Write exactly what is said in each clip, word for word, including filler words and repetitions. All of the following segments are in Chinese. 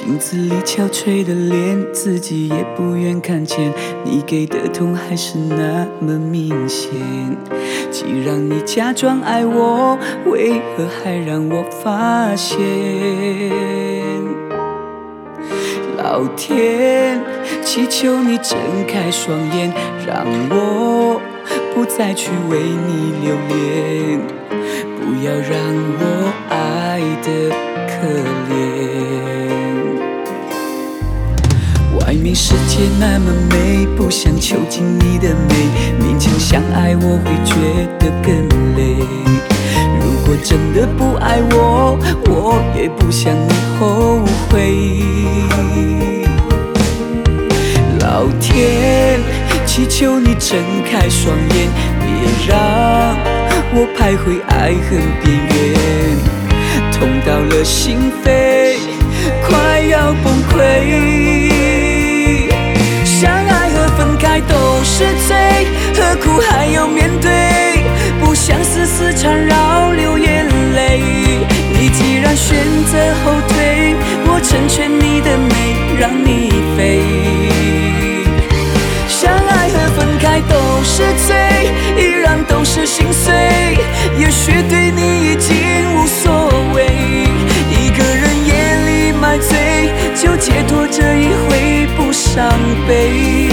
镜子里憔悴的脸，自己也不愿看见，你给的痛还是那么明显。既然你假装爱我，为何还让我发现？老天，祈求你睁开双眼，让我不再去为你留恋，不要让我爱得可怜。外面世界那么美，不想囚禁你的美，勉强相爱我会觉得更累。如果真的不爱我，我也不想你后悔。老天，祈求你睁开双眼，别让我徘徊爱恨边缘，痛到了心扉，快要崩溃。相爱和分开都是罪，何苦还要面对？不想死死缠绕流眼泪。你既然选择后退，我成全你的美，让你飞。相爱和分开都是罪，依然都是心碎。也许对你已经无所谓，一个人夜里买醉，就解脱这一回不伤悲。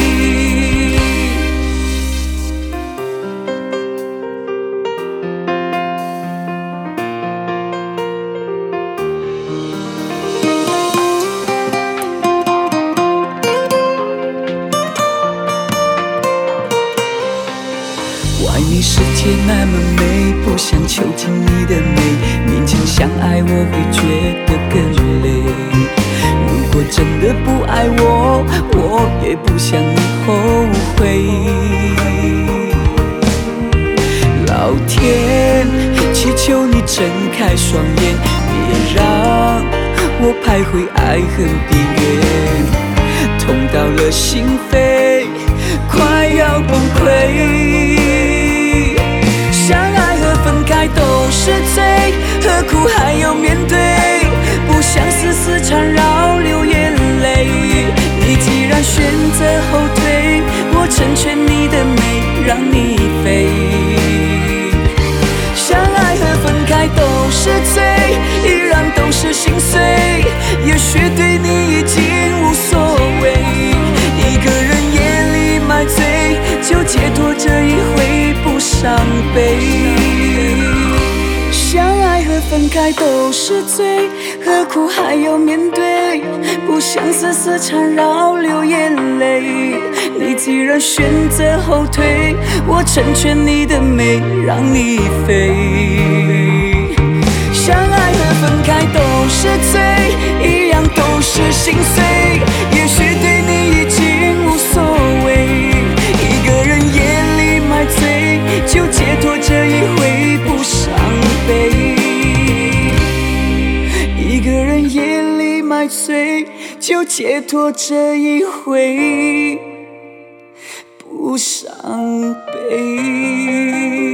外面世界那么美，不想囚禁你的美，勉强相爱我会觉得更累。如果真的不爱我，我也不想你后悔。老天，祈求你睁开双眼，别让我徘徊爱恨边缘，痛到了心扉，快要崩溃。相爱和分开都是罪，何苦还要面对？不想死死缠绕流眼泪。你既然选择后退，我成全你的美，让你飞。相爱和分开都是罪，依然都是心碎。也许对你已经无所谓，一个人夜里买醉，就解脱这一回不伤悲。相爱和分开都是罪，何苦还要面对？不想死死缠绕流眼泪。你既然选择后退，我成全你的美，让你飞。相爱和分开都是罪，一样都是心碎。也许对你已经无所谓，一个人夜里买醉，就解脱这一回不伤悲。一个人夜里买醉，就解脱这一回不伤悲。